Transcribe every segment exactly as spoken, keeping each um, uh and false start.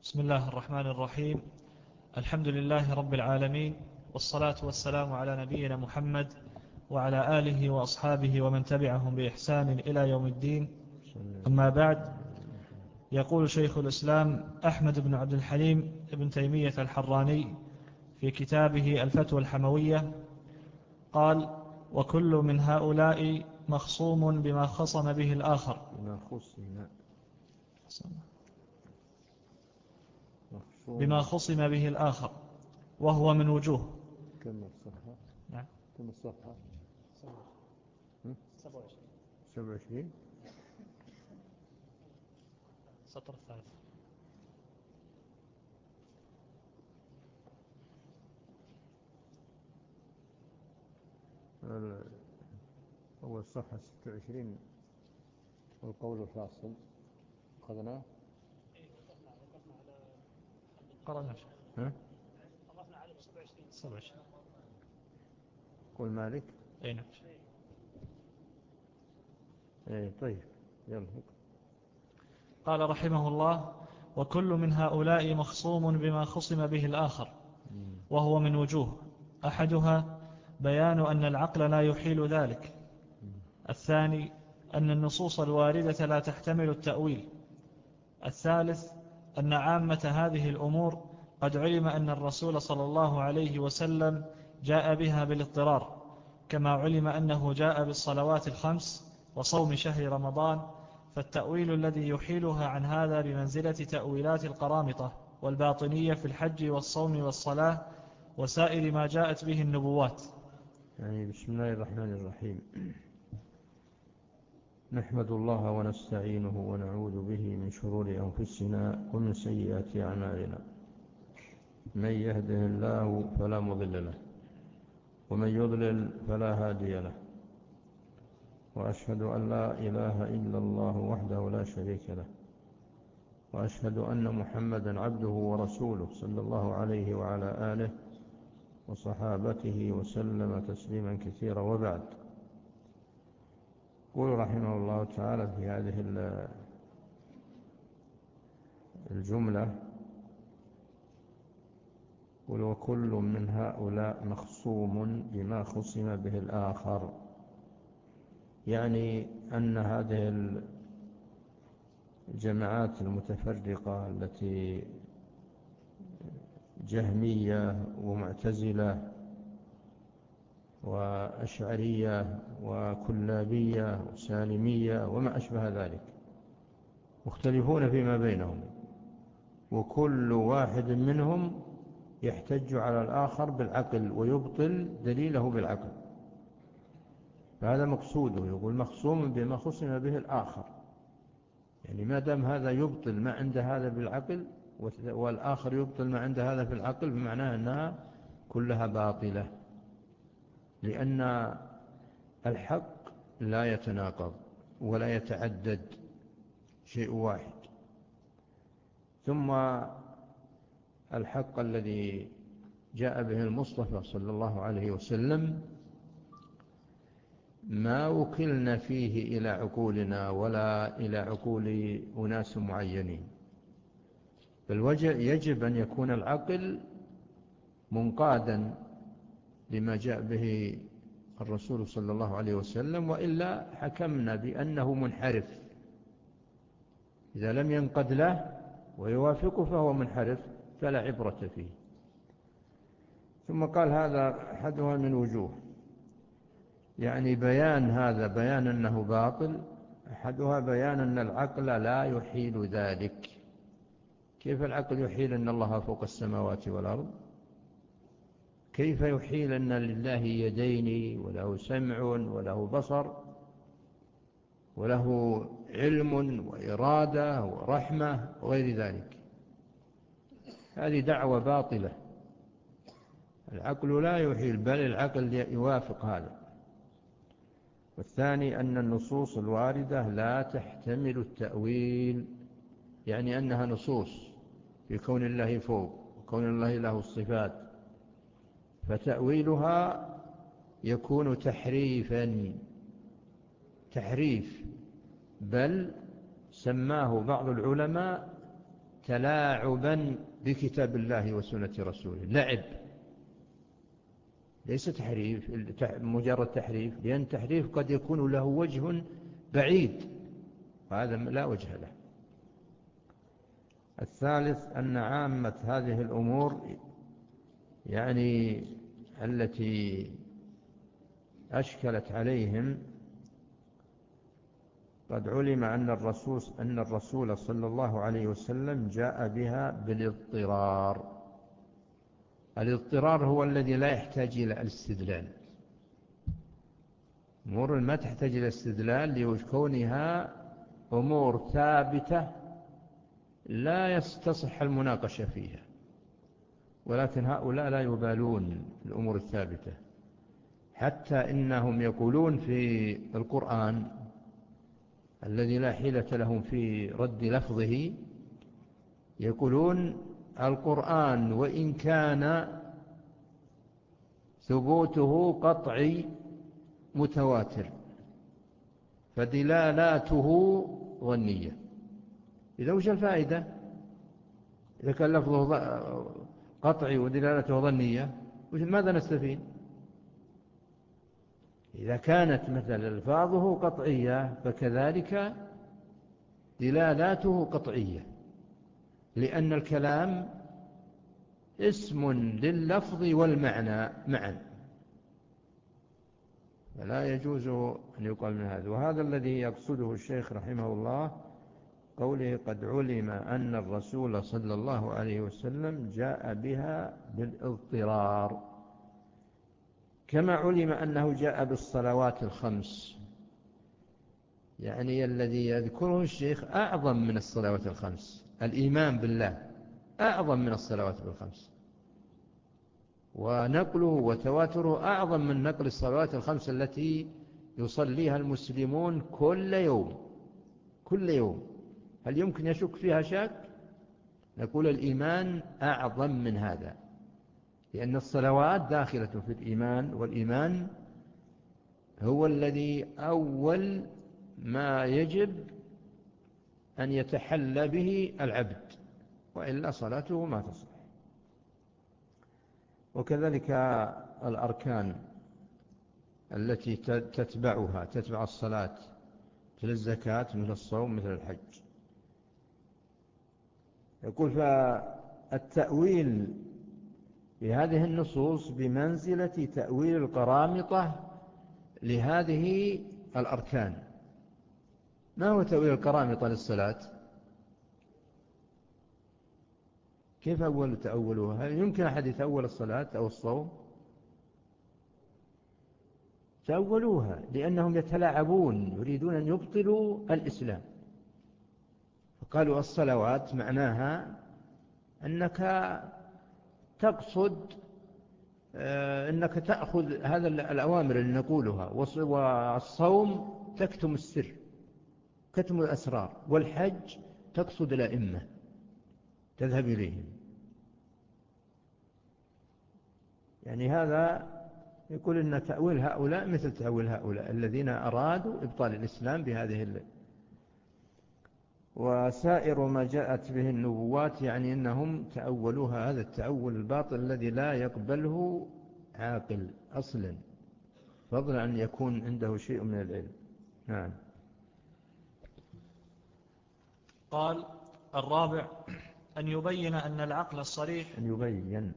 بسم الله الرحمن الرحيم. الحمد لله رب العالمين، والصلاة والسلام على نبينا محمد وعلى آله وأصحابه ومن تبعهم بإحسان إلى يوم الدين. أما بعد، يقول شيخ الإسلام أحمد بن عبد الحليم ابن تيمية الحراني في كتابه الفتوى الحموية قال: وكل من هؤلاء مخصوم بما خصم به الآخر بما خصم به الآخر وهو من وجوه. كم الصفحة؟ نعم. كم الصفحة؟ سبعة وعشرين. سبعة وعشرين. سطر الثالث. أول صفحة ستة وعشرين، والقول الفاصل أخذناه. قرأنا ها؟ وقفنا على سبعة وعشرين. سبعة وعشرين. قول مالك. أي نعم. ايه طيب يلا. قال رحمه الله: وكل من هؤلاء مخصوم بما خصم به الآخر وهو من وجوه. أحدها بيان أن العقل لا يحيل ذلك. الثاني أن النصوص الواردة لا تحتمل التأويل. الثالث أن عامة هذه الأمور قد علم أن الرسول صلى الله عليه وسلم جاء بها بالاضطرار، كما علم أنه جاء بالصلوات الخمس وصوم شهر رمضان، فالتأويل الذي يحيلها عن هذا بمنزلة تأويلات القرامطة والباطنية في الحج والصوم والصلاة وسائر ما جاءت به النبوات. يعني بسم الله الرحمن الرحيم. نحمد الله ونستعينه ونعوذ به من شرور أنفسنا ومن سيئات أعمالنا. من يهده الله فلا مضل له، ومن يضلل فلا هادي له، وأشهد أن لا إله إلا الله وحده لا شريك له، وأشهد أن محمدا عبده ورسوله صلى الله عليه وعلى آله وصحابته وسلم تسليما كثيرا. وبعد، يقول رحمه الله تعالى في هذه الجملة: قل وكل من هؤلاء مخصوم بما خصم به الآخر، يعني أن هذه الجماعات المتفرقة التي جهمية ومعتزلة وأشعرية وكلابية وسالمية وما أشبه ذلك مختلفون فيما بينهم، وكل واحد منهم يحتج على الآخر بالعقل ويبطل دليله بالعقل، فهذا مقصوده. يقول مخصوم بما خصم به الآخر، يعني ما دام هذا يبطل ما عند هذا بالعقل والآخر يبطل ما عند هذا في العقل، بمعنى أنها كلها باطلة، لأن الحق لا يتناقض ولا يتعدد، شيء واحد. ثم الحق الذي جاء به المصطفى صلى الله عليه وسلم ما وكلنا فيه إلى عقولنا ولا إلى عقول أناس معينين، بل يجب أن يكون العقل منقادا لما جاء به الرسول صلى الله عليه وسلم، وإلا حكمنا بأنه منحرف. إذا لم ينقد له ويوافقه فهو منحرف فلا عبرة فيه. ثم قال هذا أحدها من وجوه، يعني بيان هذا بيان أنه باطل. أحدها بيان أن العقل لا يحيل ذلك. كيف العقل يحيل أن الله فوق السماوات والأرض؟ كيف يحيل أن لله يدين وله سمع وله بصر وله علم وإرادة ورحمة وغير ذلك؟ هذه دعوة باطلة. العقل لا يحيل، بل العقل يوافق هذا. والثاني أن النصوص الواردة لا تحتمل التأويل، يعني أنها نصوص في كون الله فوق وكون الله له الصفات، فتأويلها يكون تحريفا تحريف بل سماه بعض العلماء تلاعبا بكتاب الله وسنة رسوله، لعب، ليس تحريف مجرد تحريف، لأن التحريف قد يكون له وجه بعيد وهذا لا وجه له. الثالث أن عامة هذه الأمور يعني التي أشكلت عليهم قد علم أن الرسول أن الرسول صلى الله عليه وسلم جاء بها بالاضطرار. الاضطرار هو الذي لا يحتاج إلى الاستدلال. أمور ما تحتاج إلى استدلال لكونها أمور ثابتة لا يستصح المناقشة فيها، ولكن هؤلاء لا يبالون الأمور الثابتة، حتى إنهم يقولون في القرآن الذي لا حيلة لهم في رد لفظه، يقولون القرآن وإن كان ثبوته قطعي متواتر فدلالاته ظنية. إذا وش الفائدة إذا كان لفظه قطعي ودلالته ظنية؟ ماذا نستفيد؟ إذا كانت مثل ألفاظه قطعية فكذلك دلالاته قطعية، لأن الكلام اسم لللفظ والمعنى معا، فلا يجوز أن يقال من هذا. وهذا الذي يقصده الشيخ رحمه الله قوله قد علم أن الرسول صلى الله عليه وسلم جاء بها بالاضطرار، كما علم أنه جاء بالصلوات الخمس، يعني الذي يذكره الشيخ أعظم من الصلوات الخمس. الإيمان بالله أعظم من الصلوات الخمس، ونقله وتواتره أعظم من نقل الصلوات الخمس التي يصليها المسلمون كل يوم كل يوم. هل يمكن يشك فيها شك؟ نقول الإيمان أعظم من هذا، لأن الصلوات داخلة في الإيمان، والإيمان هو الذي أول ما يجب أن يتحلى به العبد، وإلا صلاته ما تصح. وكذلك الأركان التي تتبعها تتبع الصلاة مثل الزكاة مثل الصوم مثل الحج. يقول فالتأويل بهذه النصوص بمنزلة تأويل القرامطة لهذه الأركان. ما هو تأويل القرامطة للصلاة؟ كيف أول تأولها؟ هل يمكن أحد يتأول الصلاة أو الصوم؟ تأولوها لأنهم يتلاعبون، يريدون أن يبطلوا الإسلام، فقالوا الصلوات معناها أنك تقصد أنك تأخذ هذا الأوامر اللي نقولها، والصوم تكتم السر كتم الأسرار، والحج تقصد الأئمة تذهب إليهم. يعني هذا يقول إن تأويل هؤلاء مثل تأويل هؤلاء الذين أرادوا إبطال الإسلام بهذه الليل. وسائر ما جاءت به النبوات يعني إنهم تأولوها هذا التأول الباطل الذي لا يقبله عاقل أصلا، فضلا أن يكون عنده شيء من العلم. نعم. قال الرابع أن يبين أن العقل الصريح أن يبين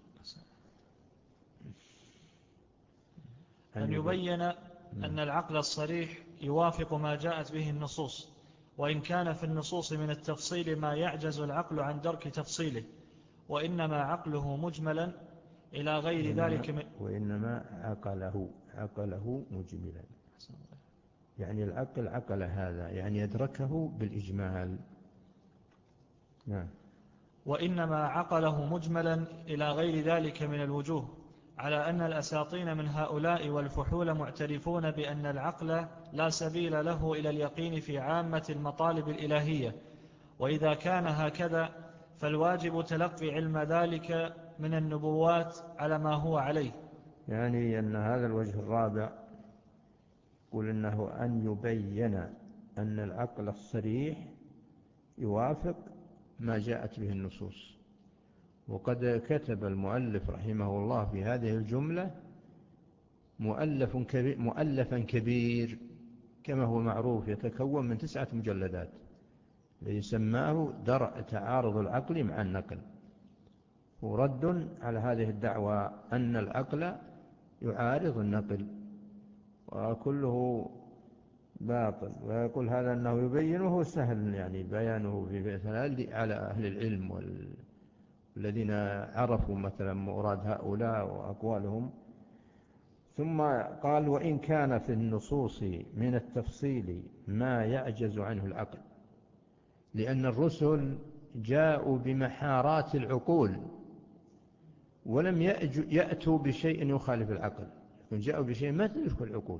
أن يبين أن العقل الصريح يوافق ما جاءت به النصوص، وإن كان في النصوص من التفصيل ما يعجز العقل عن درك تفصيله، وإنما عقله مجملا إلى غير وإنما ذلك من وإنما عقله عقله مجملا، يعني العقل عقل هذا يعني يدركه بالإجمال. نعم. وإنما عقله مجملا إلى غير ذلك من الوجوه، على أن الأساطين من هؤلاء والفحول معترفون بأن العقل لا سبيل له إلى اليقين في عامة المطالب الإلهية، وإذا كان هكذا فالواجب تلقي علم ذلك من النبوات على ما هو عليه. يعني أن هذا الوجه الرابع يقول إنه أن يبين أن العقل الصريح يوافق ما جاءت به النصوص. وقد كتب المؤلف رحمه الله في هذه الجملة مؤلف كبير مؤلفا كبير كما هو معروف، يتكون من تسعة مجلدات، يسماه درء تعارض العقل مع النقل، ورد على هذه الدعوة أن العقل يعارض النقل وكله باطل. ويقول هذا أنه يبينه سهل، يعني بيانه في مثال على أهل العلم والذين عرفوا مثلا مراد هؤلاء وأقوالهم. ثم قال وإن كان في النصوص من التفصيل ما يعجز عنه العقل، لأن الرسل جاءوا بمحارات العقول ولم يأتوا بشيء يخالف العقل، جاءوا بشيء ما تدرك العقول.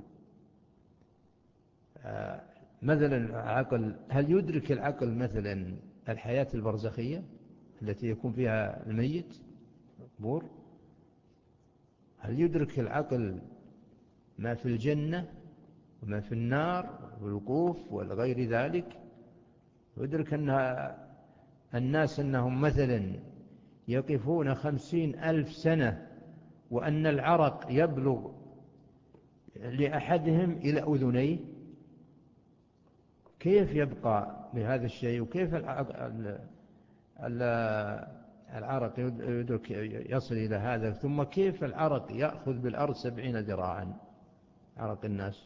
مثلا عقل، هل يدرك العقل مثلا الحياة البرزخية التي يكون فيها الميت مقبور؟ هل يدرك العقل ما في الجنة وما في النار والوقوف والغير ذلك؟ يدرك أن الناس أنهم مثلا يقفون خمسين ألف سنة وأن العرق يبلغ لأحدهم إلى أذنيه؟ كيف يبقى بهذا الشيء؟ وكيف العرق يدرك يصل إلى هذا؟ ثم كيف العرق يأخذ بالأرض سبعين ذراعا، عرق الناس؟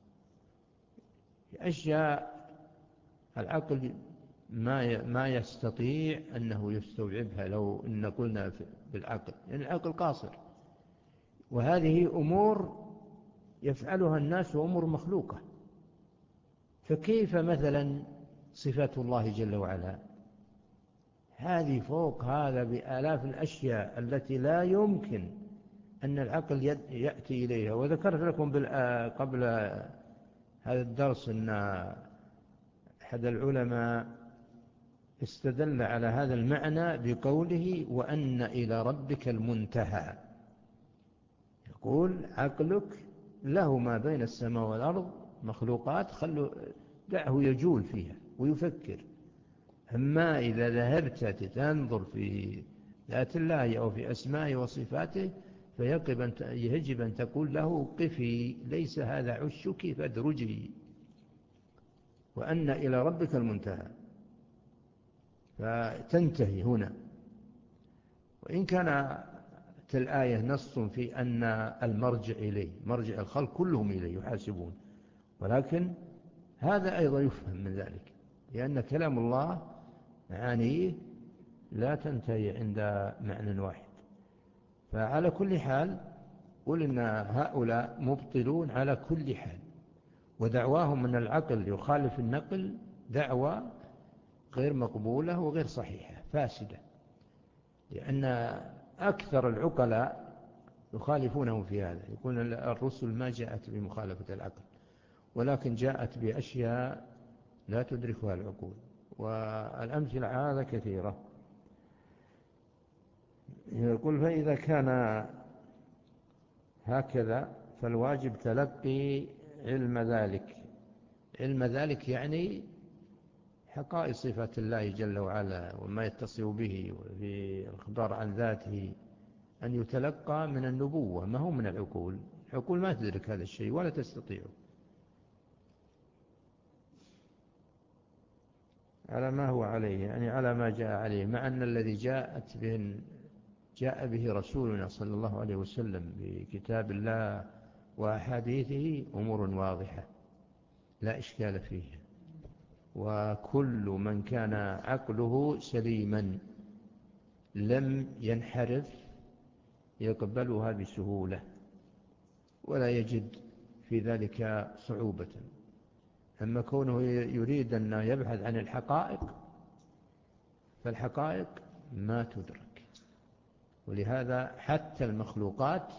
أشياء العقل ما ما يستطيع أنه يستوعبها لو إن قلنا بالعقل، يعني العقل قاصر. وهذه أمور يفعلها الناس وأمور مخلوقة، فكيف مثلا صفات الله جل وعلا؟ هذه فوق هذا بآلاف الأشياء التي لا يمكن أن العقل يأتي إليها. وذكرت لكم قبل هذا الدرس أن أحد العلماء استدل على هذا المعنى بقوله وأن إلى ربك المنتهى. يقول عقلك له ما بين السماء والأرض مخلوقات، خلوا دعه يجول فيها ويفكر. أما إذا ذهبت تنظر في ذات الله أو في أسمائه وصفاته فيجب أن تقول له قفي، ليس هذا عشك فادرجي، وأن إلى ربك المنتهى، فتنتهي هنا. وإن كان الآية نص في أن المرجع إليه، مرجع الخلق كلهم إليه يحاسبون، ولكن هذا أيضا يفهم من ذلك، لأن كلام الله معانيه لا تنتهي عند معنى واحد. فعلى كل حال قل إن هؤلاء مبطلون على كل حال، ودعواهم أن العقل يخالف النقل دعوة غير مقبولة وغير صحيحة، فاسدة، لأن أكثر العقلاء يخالفونه في هذا. يقول الرسل ما جاءت بمخالفة العقل، ولكن جاءت بأشياء لا تدركها العقول، والأمثلة على هذا كثيرة. يقول فإذا كان هكذا فالواجب تلقي علم ذلك. علم ذلك يعني حقائق صفات الله جل وعلا وما يتصف به وفي الإخبار عن ذاته، أن يتلقى من النبوة، ما هو من العقول. العقول ما تدرك هذا الشيء ولا تستطيع، على ما هو عليه، يعني على ما جاء عليه، مع أن الذي جاءت به جاء به رسولنا صلى الله عليه وسلم بكتاب الله وأحاديثه أمور واضحة لا إشكال فيها. وكل من كان عقله سليما لم ينحرف يقبلها بسهولة ولا يجد في ذلك صعوبة. أما كونه يريد أن يبحث عن الحقائق فالحقائق ما تدرك. ولهذا حتى المخلوقات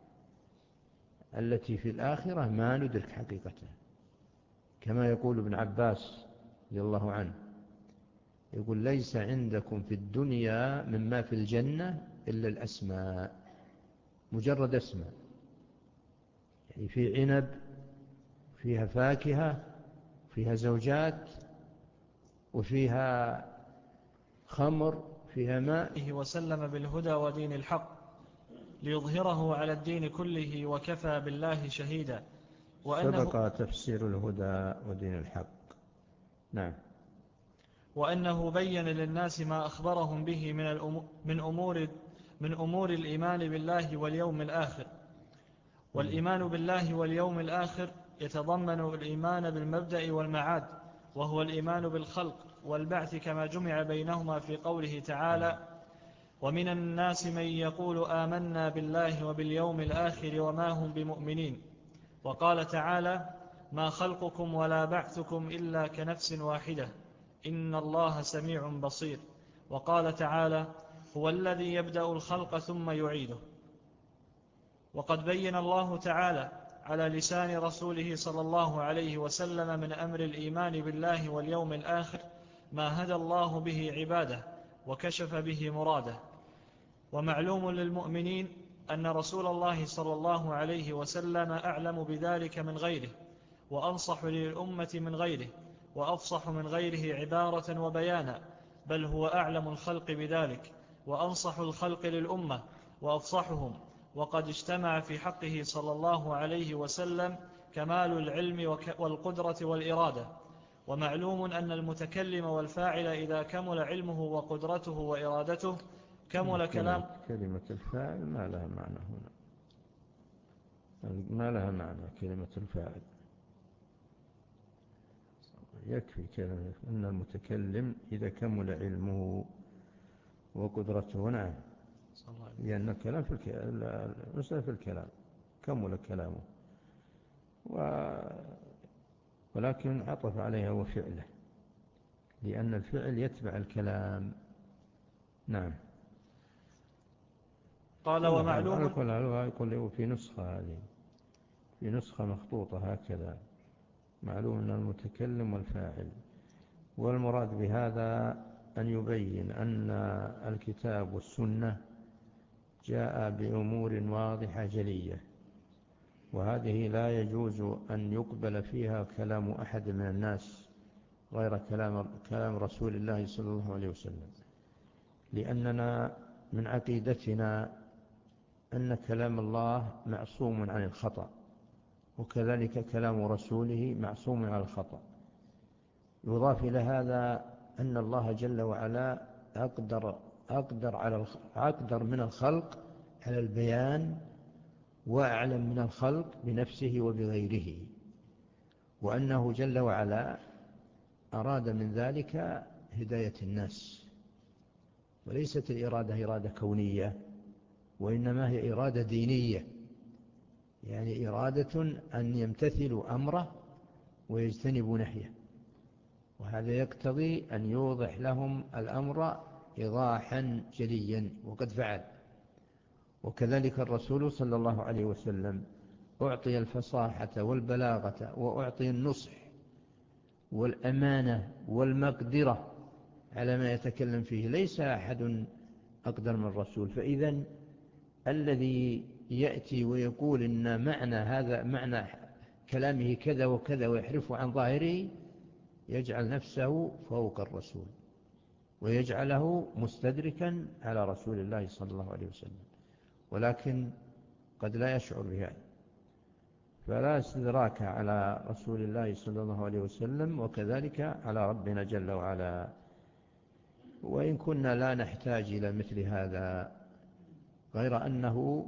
التي في الآخرة ما ندرك حقيقتها، كما يقول ابن عباس رضي الله عنه، يقول ليس عندكم في الدنيا مما في الجنة إلا الأسماء، مجرد اسماء، يعني في عنب فيها فاكهة فيها زوجات وفيها خمر فيها ماء وسلم بالهدى ودين الحق ليظهره على الدين كله وكفى بالله شهيدا. وأنه سبق تفسير الهدى ودين الحق. نعم. وأنه بين للناس ما أخبرهم به من الأمور من أمور من أمور الإيمان بالله واليوم الآخر. والإيمان بالله واليوم الآخر يتضمن الإيمان بالمبدأ والمعاد، وهو الإيمان بالخلق والبعث كما جمع بينهما في قوله تعالى: ومن الناس من يقول آمنا بالله وباليوم الآخر وما هم بمؤمنين. وقال تعالى: ما خلقكم ولا بعثكم إلا كنفس واحدة إن الله سميع بصير. وقال تعالى: هو الذي يبدأ الخلق ثم يعيده. وقد بين الله تعالى على لسان رسوله صلى الله عليه وسلم من أمر الإيمان بالله واليوم الآخر ما هدى الله به عباده وكشف به مراده. ومعلوم للمؤمنين أن رسول الله صلى الله عليه وسلم أعلم بذلك من غيره، وأنصح للأمة من غيره، وأفصح من غيره عبارة وبيانا، بل هو أعلم الخلق بذلك وأنصح الخلق للأمة وأفصحهم. وقد اجتمع في حقه صلى الله عليه وسلم كمال العلم والقدرة والإرادة. ومعلوم أن المتكلم والفاعل إذا كمل علمه وقدرته وإرادته كمل كلام. كلمة الفاعل ما لها معنى هنا، ما لها معنى كلمة الفاعل. يكفي كلمة أن المتكلم إذا كمل علمه وقدرته. نعم، لأن الكلام في الكلام، المسألة في الكلام كمل كلامه، ولكن عطف عليها وفعله، لأن الفعل يتبع الكلام. نعم. قال: ومعلوم على كل حال يقول في نسخة هذه، في نسخة مخطوطة هكذا: معلوم أن المتكلم والفاعل. والمراد بهذا أن يبين أن الكتاب والسنة جاء بأمور واضحة جلية، وهذه لا يجوز أن يقبل فيها كلام أحد من الناس غير كلام, كلام رسول الله صلى الله عليه وسلم، لأننا من عقيدتنا أن كلام الله معصوم عن الخطأ، وكذلك كلام رسوله معصوم عن الخطأ. يضاف إلى هذا أن الله جل وعلا أقدر, أقدر, على أقدر من الخلق على البيان، وأعلم من الخلق بنفسه وبغيره، وأنه جل وعلا أراد من ذلك هداية الناس، وليست الإرادة إرادة كونية، وإنما هي إرادة دينية، يعني إرادة أن يمتثلوا أمره ويجتنبوا نهيه، وهذا يقتضي أن يوضح لهم الأمر إيضاحا جليا، وقد فعل. وكذلك الرسول صلى الله عليه وسلم أعطي الفصاحة والبلاغة، وأعطي النصح والأمانة والمقدرة على ما يتكلم فيه، ليس أحد أقدر من الرسول. فإذا الذي يأتي ويقول إن معنى هذا معنى كلامه كذا وكذا ويحرفه عن ظاهره، يجعل نفسه فوق الرسول، ويجعله مستدركا على رسول الله صلى الله عليه وسلم، ولكن قد لا يشعر بهذا. فلا استدراك على رسول الله صلى الله عليه وسلم، وكذلك على ربنا جل وعلا. وإن كنا لا نحتاج إلى مثل هذا، غير أنه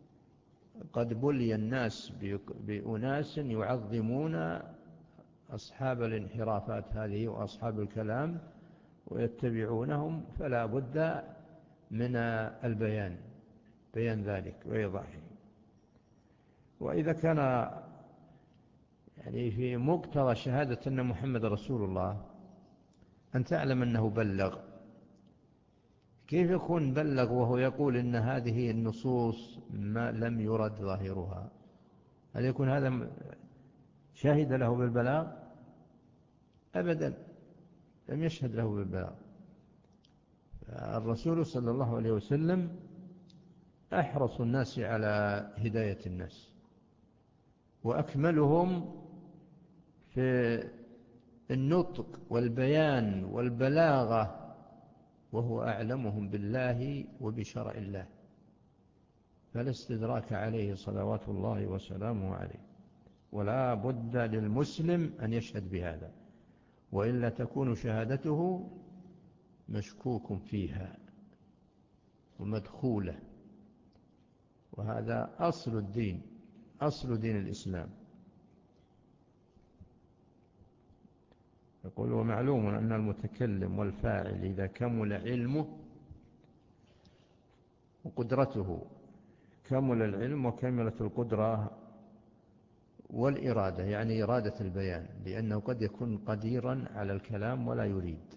قد بلي الناس بأناس يعظمون أصحاب الانحرافات هذه وأصحاب الكلام ويتبعونهم، فلا بد من البيان، بيان ذلك وإيضاحه. وإذا كان يعني في مقتضى شهادة أن محمد رسول الله أن تعلم أنه بلغ، كيف يكون بلغ وهو يقول إن هذه النصوص ما لم يرد ظاهرها؟ هل يكون هذا شاهد له بالبلاغ؟ أبدا، لم يشهد له بالبلاغ. الرسول صلى الله عليه وسلم أحرص الناس على هداية الناس، وأكملهم في النطق والبيان والبلاغة وهو أعلمهم بالله وبشرع الله، فلا استدراك عليه صلوات الله وسلامه عليه. ولا بد للمسلم أن يشهد بهذا، وإلا تكون شهادته مشكوك فيها ومدخولة، وهذا أصل الدين، أصل دين الإسلام. يقول: ومعلوم أن المتكلم والفاعل إذا كمل علمه وقدرته، كمل العلم وكملت القدرة والإرادة، يعني إرادة البيان، لأنه قد يكون قديرا على الكلام ولا يريد،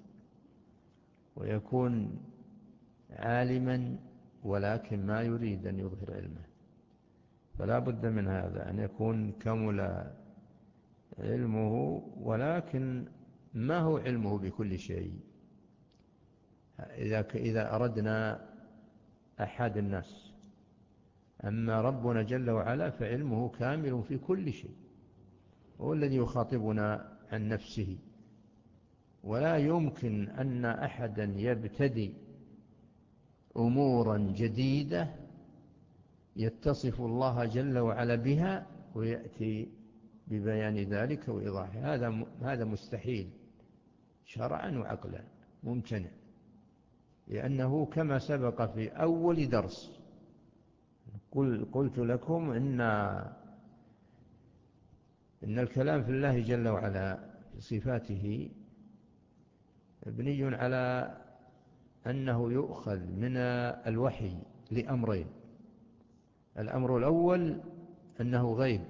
ويكون عالما ولكن ما يريد أن يظهر علمه، فلا بد من هذا، أن يكون كمل علمه ولكن ما هو علمه بكل شيء. إذا إذا أردنا أحد الناس، أما ربنا جل وعلا فعلمه كامل في كل شيء، هو الذي يخاطبنا عن نفسه، ولا يمكن أن أحدا يبتدي أمورا جديدة يتصف الله جل وعلا بها ويأتي ببيان ذلك وإيضاحه، هذا هذا مستحيل شرعا وعقلا، ممتنع، لأنه كما سبق في أول درس قل قلت لكم إن إن الكلام في الله جل وعلا في صفاته مبني على أنه يؤخذ من الوحي لأمرين: الأمر الأول أنه غيب،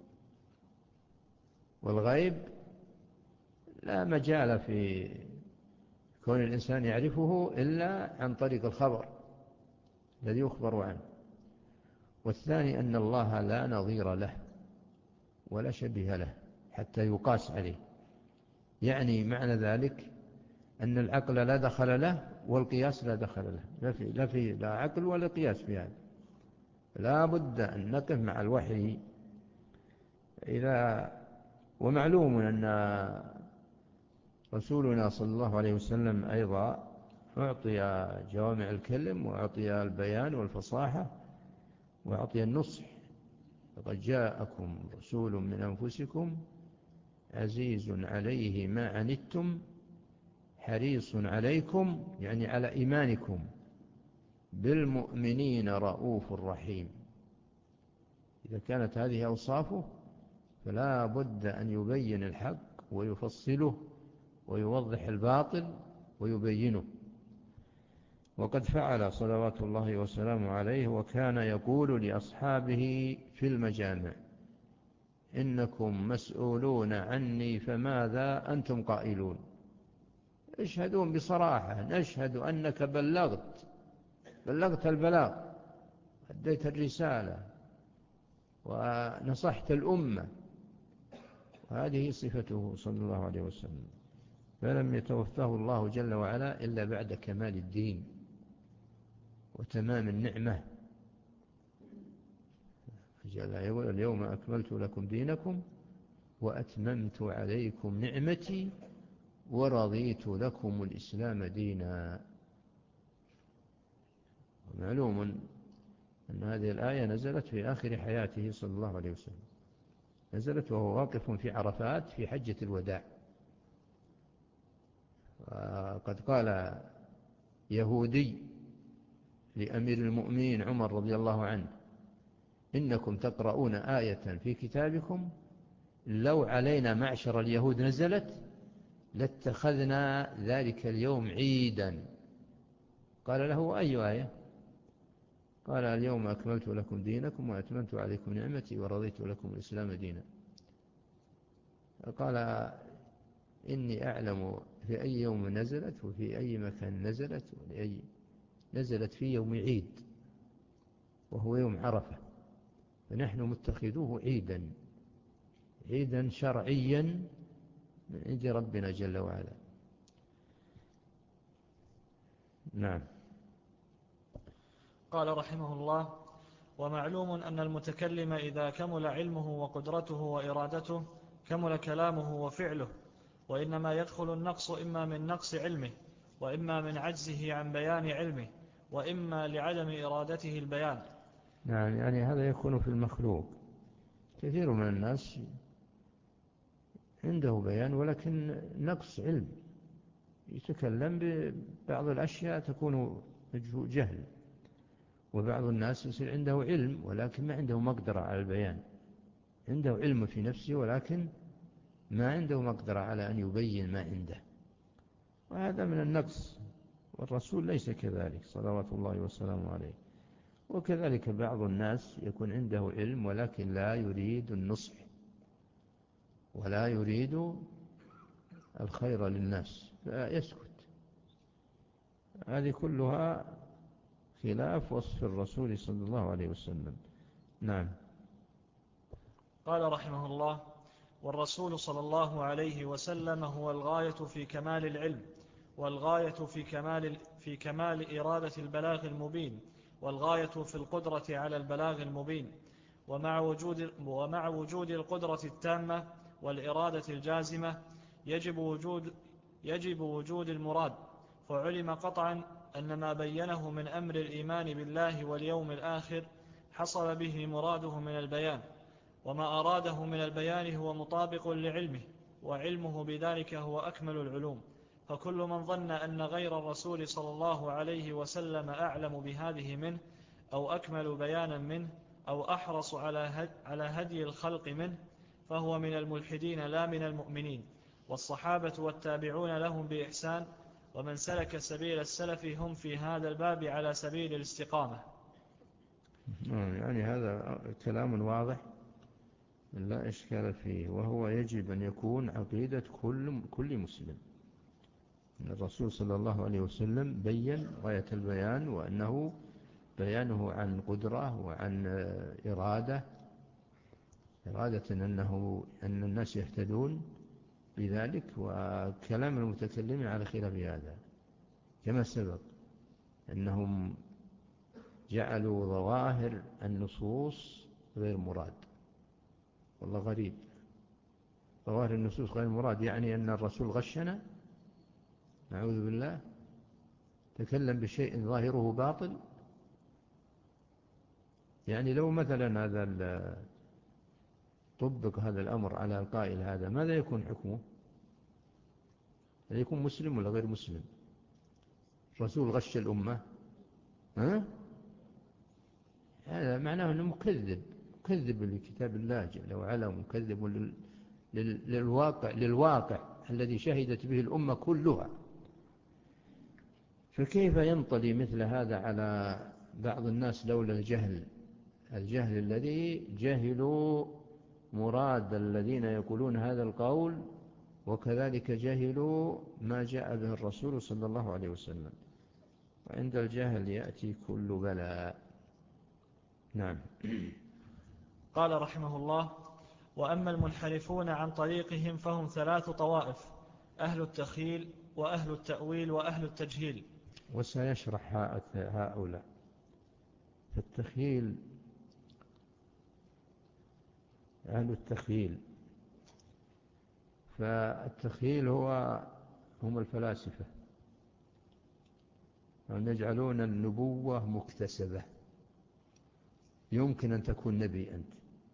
والغيب لا مجال في كون الإنسان يعرفه إلا عن طريق الخبر الذي يخبر عنه. والثاني أن الله لا نظير له ولا شبيه له حتى يقاس عليه، يعني معنى ذلك أن العقل لا دخل له والقياس لا دخل له، لا في لا, في لا عقل ولا قياس في هذا. لا بد أن نقف مع الوحي. إذا ومعلوم أن رسولنا صلى الله عليه وسلم أيضا أعطي جوامع الكلم، وأعطي البيان والفصاحة، وأعطي النصح: لقد جاءكم رسول من أنفسكم عزيز عليه ما عنتم حريص عليكم، يعني على إيمانكم، بالمؤمنين رؤوف رحيم. إذا كانت هذه أوصافه فلا بد أن يبين الحق ويفصله ويوضح الباطل ويبينه. وقد فعل صلوات الله وسلامه عليه، وكان يقول لأصحابه في المجامع: إنكم مسؤولون عني فماذا أنتم قائلون؟ اشهدون بصراحة: نشهد أنك بلغت بلغت البلاغ، أديت الرسالة ونصحت الأمة. وهذه صفته صلى الله عليه وسلم، فلم يتوفاه الله جل وعلا إلا بعد كمال الدين وتمام النعمة. يقول: اليوم أكملت لكم دينكم وأتممت عليكم نعمتي ورضيت لكم الإسلام دينا. ومعلوم أن هذه الآية نزلت في آخر حياته صلى الله عليه وسلم، نزلت وهو واقف في عرفات في حجة الوداع. وقد قال يهودي لأمير المؤمنين عمر رضي الله عنه: إنكم تقرؤون آية في كتابكم لو علينا معشر اليهود نزلت لاتخذنا ذلك اليوم عيدا. قال له: أي آية؟ قال: اليوم أكملت لكم دينكم وأتممت عليكم نعمتي ورضيت لكم الإسلام دينا. قال: إني أعلم في أي يوم نزلت وفي أي مكان نزلت، ولأي نزلت في يوم عيد وهو يوم عرفة، فنحن متخذوه عيدا عيدا شرعيا من عند ربنا جل وعلا. نعم. قال رحمه الله: ومعلوم أن المتكلم إذا كمل علمه وقدرته وإرادته كمل كلامه وفعله، وإنما يدخل النقص إما من نقص علمه وإما من عجزه عن بيان علمه، وإما لعدم إرادته البيان. نعم، يعني هذا يكون في المخلوق. كثير من الناس عنده بيان ولكن نقص علم، يتكلم ببعض الأشياء تكون جهل، وبعض الناس يصير عنده علم ولكن ما عنده مقدرة على البيان، عنده علم في نفسه ولكن ما عنده مقدرة على أن يبين ما عنده، وهذا من النقص. والرسول ليس كذلك صلوات الله وسلامه عليه. وكذلك بعض الناس يكون عنده علم ولكن لا يريد النصح ولا يريد الخير للناس فيسكت. هذه كلها خلاف وصف الرسول صلى الله عليه وسلم. نعم. قال رحمه الله: والرسول صلى الله عليه وسلم هو الغاية في كمال العلم، والغاية في كمال, في كمال إرادة البلاغ المبين، والغاية في القدرة على البلاغ المبين. ومع وجود, ومع وجود القدرة التامة والإرادة الجازمة يجب وجود, يجب وجود المراد، فعلم قطعا أن ما بينه من أمر الإيمان بالله واليوم الآخر حصل به مراده من البيان، وما أراده من البيان هو مطابق لعلمه، وعلمه بذلك هو أكمل العلوم. فكل من ظن أن غير الرسول صلى الله عليه وسلم أعلم بهذه منه، أو أكمل بيانا منه، أو أحرص على هدي الخلق منه، فهو من الملحدين لا من المؤمنين. والصحابة والتابعون لهم بإحسان ومن سلك سبيل السلف هم في هذا الباب على سبيل الاستقامة. يعني هذا كلام واضح لا إشكال فيه، وهو يجب أن يكون عقيدة كل, كل مسلم. الرسول صلى الله عليه وسلم بيّن غاية البيان، وأنه بيانه عن قدرة وعن إرادة إرادة أنه أن الناس يهتدون بذلك، وكلام المتكلمين على خلاف هذا كما سبق أنهم جعلوا ظواهر النصوص غير مراد. والله غريب، ظواهر النصوص غير مراد يعني أن الرسول غشنا، نعوذ بالله، تكلم بشيء ظاهره باطل. يعني لو مثلا هذا طبق هذا الأمر على القائل هذا، ماذا يكون حكمه؟ هل يكون مسلم ولا غير مسلم؟ الرسول غش الأمة، ها؟ هذا معناه أنه مكذب، مكذب لكتاب الله جل وعلا، مكذب لل... لل... للواقع للواقع الذي شهدت به الأمة كلها. فكيف ينطلي مثل هذا على بعض الناس لولا الجهل الجهل الذي جهلوا مراد الذين يقولون هذا القول، وكذلك جهلوا ما جاء به الرسول صلى الله عليه وسلم. وعند الجهل يأتي كل بلاء. نعم. قال رحمه الله: وأما المنحرفون عن طريقهم فهم ثلاث طوائف: أهل التخيل وأهل التأويل وأهل التجهيل. وسيشرح هؤلاء. فالتخيل، أهل التخيل، فالتخيل هو هم الفلاسفة، يجعلون النبوة مكتسبة. يمكن أن تكون نبي أنت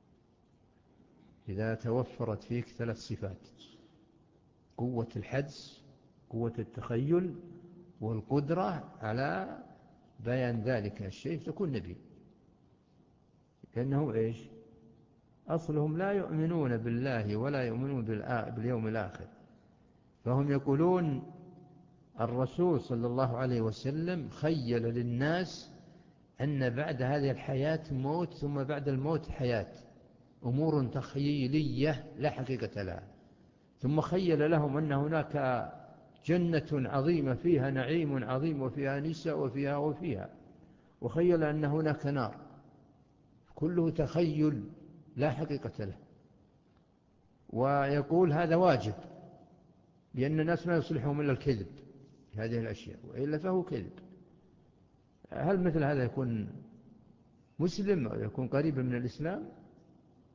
إذا توفرت فيك ثلاث صفات: قوة الحدس، قوة التخيل، والقدرة على بيان ذلك الشيء، تكون نبي. لأنه إيش؟ أصلهم لا يؤمنون بالله ولا يؤمنون باليوم الآخر، فهم يقولون الرسول صلى الله عليه وسلم خيل للناس أن بعد هذه الحياة موت، ثم بعد الموت حياة، أمور تخيلية لا حقيقة لها. ثم خيل لهم أن هناك جنة عظيمة فيها نعيم عظيم وفيها نساء وفيها وفيها، وخيل أن هناك نار. كله تخيل لا حقيقة له. ويقول هذا واجب، لأن الناس ما يصلحهم إلا الكذب هذه الأشياء، وإلا فهو كذب. هل مثل هذا يكون مسلم أو يكون قريبا من الإسلام؟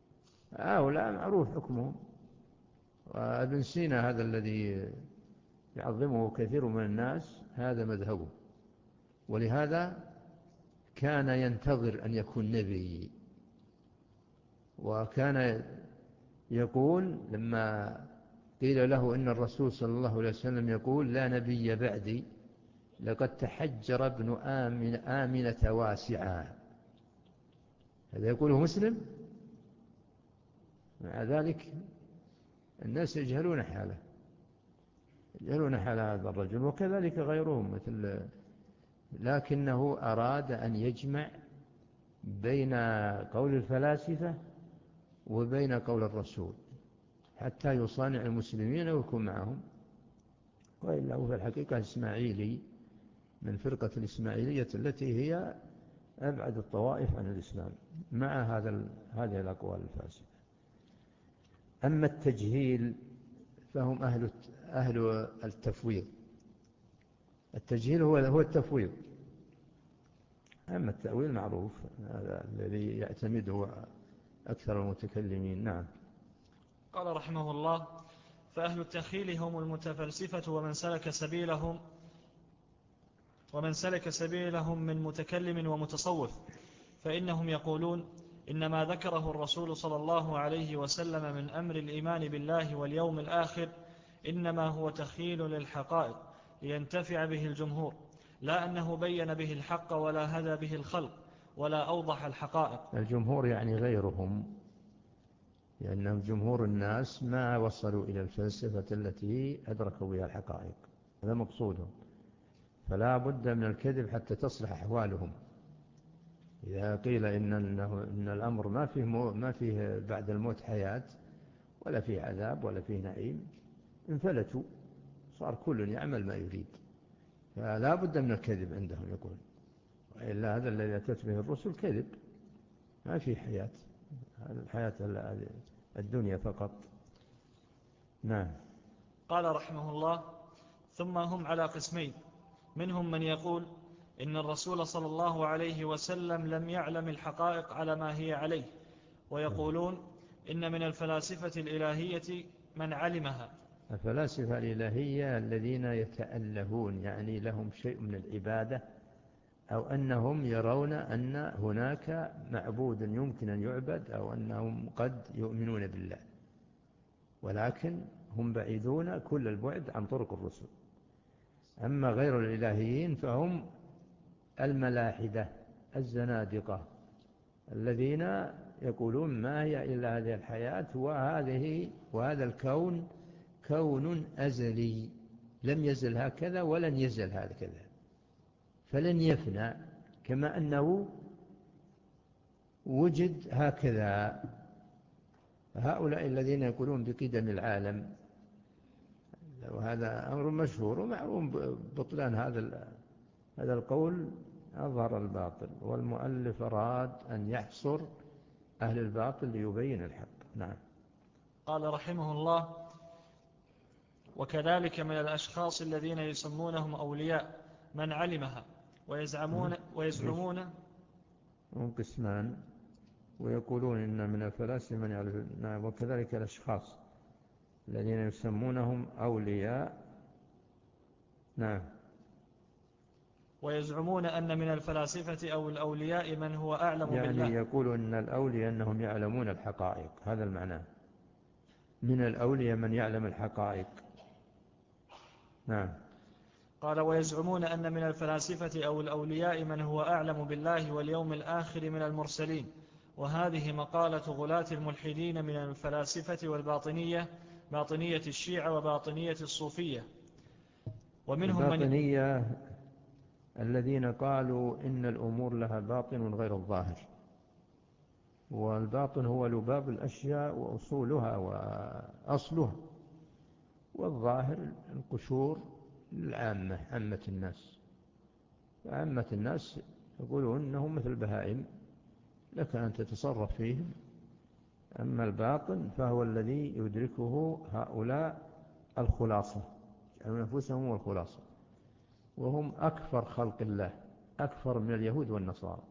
هؤلاء معروف حكمهم. وابن سينا هذا الذي يعظمه كثير من الناس، هذا مذهبه، ولهذا كان ينتظر أن يكون نبي. وكان يقول لما قيل له إن الرسول صلى الله عليه وسلم يقول لا نبي بعدي لقد تحجر ابن آمن آمنة واسعا، هذا يقوله مسلم. مع ذلك الناس يجهلون حاله، يجهلون حال هذا الرجل، وكذلك غيرهم مثل، لكنه أراد أن يجمع بين قول الفلاسفة وبين قول الرسول حتى يصانع المسلمين ويكون معهم. وإلا هو في الحقيقة إسماعيلي من فرقة الإسماعيلية التي هي أبعد الطوائف عن الإسلام مع هذا هذه الأقوال الفاسدة. أما التجهيل فهم أهل أهل التفويض. التجهيل هو هو التفويض. أما التأويل معروف، هذا الذي يعتمده أكثر المتكلمين. نعم. قال رحمه الله: فأهل التخيل هم المتفلسفة ومن سلك سبيلهم ومن سلك سبيلهم من متكلم ومتصوف، فإنهم يقولون إن ما ذكره الرسول صلى الله عليه وسلم من أمر الإيمان بالله واليوم الآخر إنما هو تخيل للحقائق لينتفع به الجمهور، لا أنه بين به الحق ولا هدى به الخلق ولا أوضح الحقائق. الجمهور يعني غيرهم، لأنهم جمهور الناس ما وصلوا إلى الفلسفة التي أدركوا بها الحقائق، هذا مقصودهم. فلا بد من الكذب حتى تصلح أحوالهم. إذا قيل إن, إن الأمر ما فيه, ما فيه بعد الموت حياة ولا فيه عذاب ولا فيه نعيم، انفلتوا، صار كل يعمل ما يريد. فلا بد من الكذب عندهم يقول، وإلا هذا الذي أتت به الرسل كذب، ما فيه حياة، الحياة الدنيا فقط. نعم. قال رحمه الله: ثم هم على قسمين، منهم من يقول إن الرسول صلى الله عليه وسلم لم يعلم الحقائق على ما هي عليه، ويقولون إن من الفلاسفة الإلهية من علمها. الفلاسفة الإلهية الذين يتألهون، يعني لهم شيء من العبادة، أو أنهم يرون أن هناك معبود يمكن أن يعبد، أو أنهم قد يؤمنون بالله، ولكن هم بعيدون كل البعد عن طرق الرسل. أما غير الإلهيين فهم الملاحدة الزنادقة الذين يقولون ما هي إلا هذه الحياة، وهذه وهذا الكون كون أزلي لم يزل هكذا ولن يزل هكذا، فلن يفنى كما أنه وجد هكذا. هؤلاء الذين يقولون بقدم العالم، وهذا أمر مشهور ومعلوم بطلان هذا هذا القول، أظهر الباطل، والمؤلف أراد أن يحصر أهل الباطل ليبين الحق. نعم. قال رحمه الله: وكذلك من الأشخاص الذين يسمونهم أولياء من علمها ويزعمون ويزعمون هم قسمان، ويقولون إن من الفلاسفة من يعرف. نعم. وكذلك الأشخاص الذين يسمونهم أولياء. نعم. ويزعمون أن من الفلاسفة أو الأولياء من هو أعلم يعني بالله. يعني يقولون أن الأولياء أنهم يعلمون الحقائق، هذا المعنى، من الأولياء من يعلم الحقائق. نعم. قال: ويزعمون أن من الفلاسفة أو الأولياء من هو أعلم بالله واليوم الآخر من المرسلين، وهذه مقالة غلاة الملحدين من الفلاسفة والباطنية، باطنية الشيعة وباطنية الصوفية. ومنهم من الباطنية الذين قالوا إن الأمور لها باطن غير الظاهر، والباطن هو لباب الأشياء وأصولها وأصلها، والظاهر القشور العامة، عامة الناس. عامة الناس يقولون إنهم مثل البهائم، لك أن تتصرف فيهم. أما الباطن فهو الذي يدركه هؤلاء الخلاصة، يجعلون أنفسهم هو الخلاصة، وهم أكثر خلق الله، أكثر من اليهود والنصارى.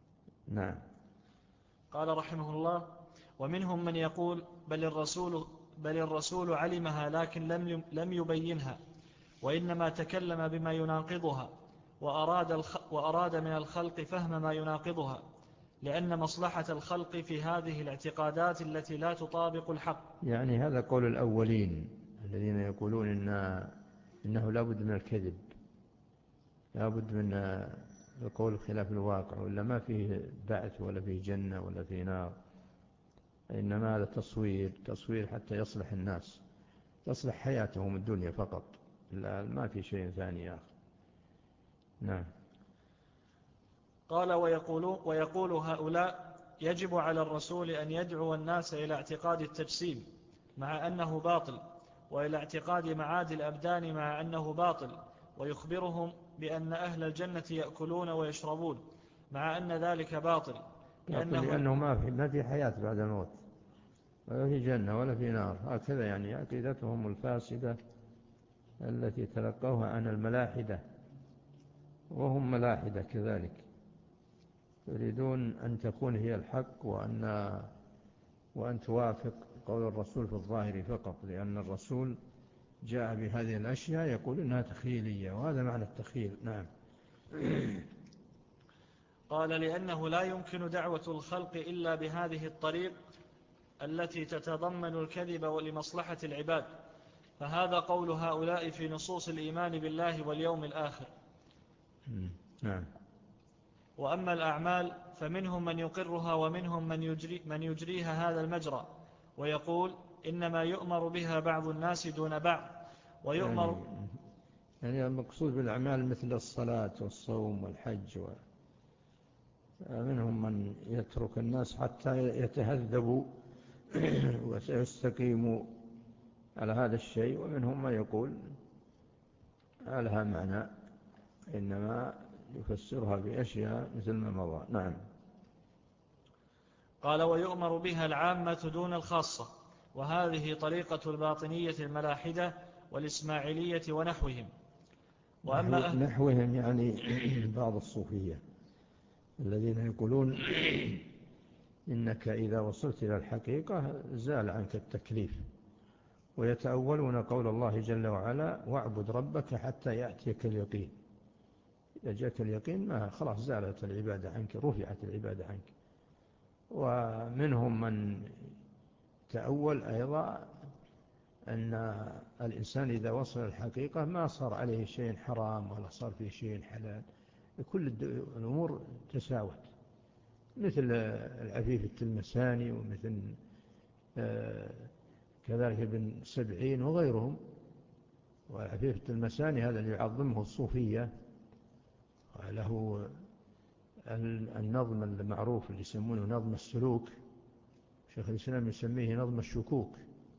نعم. قال رحمه الله: ومنهم من يقول بل الرسول, بل الرسول علمها لكن لم لم يبينها، وإنما تكلم بما يناقضها، وأراد, الخ وأراد من الخلق فهم ما يناقضها، لأن مصلحة الخلق في هذه الاعتقادات التي لا تطابق الحق. يعني هذا قول الأولين الذين يقولون إن إنه لا بد من الكذب، لا بد من القول خلاف الواقع، ولا ما فيه بعث ولا فيه جنة ولا فيه نار، إنما هذا تصوير تصوير حتى يصلح الناس، تصلح حياتهم الدنيا فقط، لا ما في شيء ثاني آخر. نعم. قال ويقول, ويقول هؤلاء يجب على الرسول أن يدعو الناس إلى اعتقاد التجسيم مع أنه باطل، وإلى اعتقاد معاد الأبدان مع أنه باطل، ويخبرهم بأن أهل الجنة يأكلون ويشربون مع أن ذلك باطل، لأنه, لأنه ما في ما في حياة بعد الموت، ولا في جنة ولا في نار، هكذا يعني عقيدتهم الفاسدة التي تلقوها عن الملاحدة، وهم ملاحدة كذلك، يريدون أن تكون هي الحق، وأن وأن توافق قول الرسول في الظاهر فقط، لأن الرسول جاء بهذه الأشياء يقول إنها تخيلية، وهذا معنى التخيل. نعم. قال لأنه لا يمكن دعوة الخلق إلا بهذه الطريق التي تتضمن الكذب لمصلحة العباد، فهذا قول هؤلاء في نصوص الإيمان بالله واليوم الآخر. نعم. وأما الأعمال فمنهم من يقرها ومنهم من, يجري من يجريها هذا المجرى، ويقول إنما يؤمر بها بعض الناس دون بعض، ويؤمر يعني, يعني المقصود بالأعمال مثل الصلاة والصوم والحج، ومنهم من يترك الناس حتى يتهذبوا وسيستقيموا على هذا الشيء، ومنهم من يقول لها معنى، إنما يفسرها بأشياء مثل ما مضى. نعم. قال ويؤمر بها العامة دون الخاصة، وهذه طريقة الباطنية الملاحدة والإسماعيلية ونحوهم. وأما نحو نحوهم يعني بعض الصوفية الذين يقولون إنك إذا وصلت إلى الحقيقة زال عنك التكليف، ويتأولون قول الله جل وعلا واعبد ربك حتى يأتيك اليقين، إذا جاءك اليقين ما خلاص زالت العبادة عنك، رفعت العبادة عنك. ومنهم من تأول أيضا أن الإنسان إذا وصل الحقيقة ما صار عليه شيء حرام ولا صار فيه شيء حلال، كل الأمور تساوت، مثل العفيف التلمساني، ومثل كذلك ابن سبعين وغيرهم. والعفيف التلمساني هذا اللي يعظمه الصوفية، وله النظم المعروف اللي يسمونه نظم السلوك، شيخ الإسلام يسميه نظم الشكوك.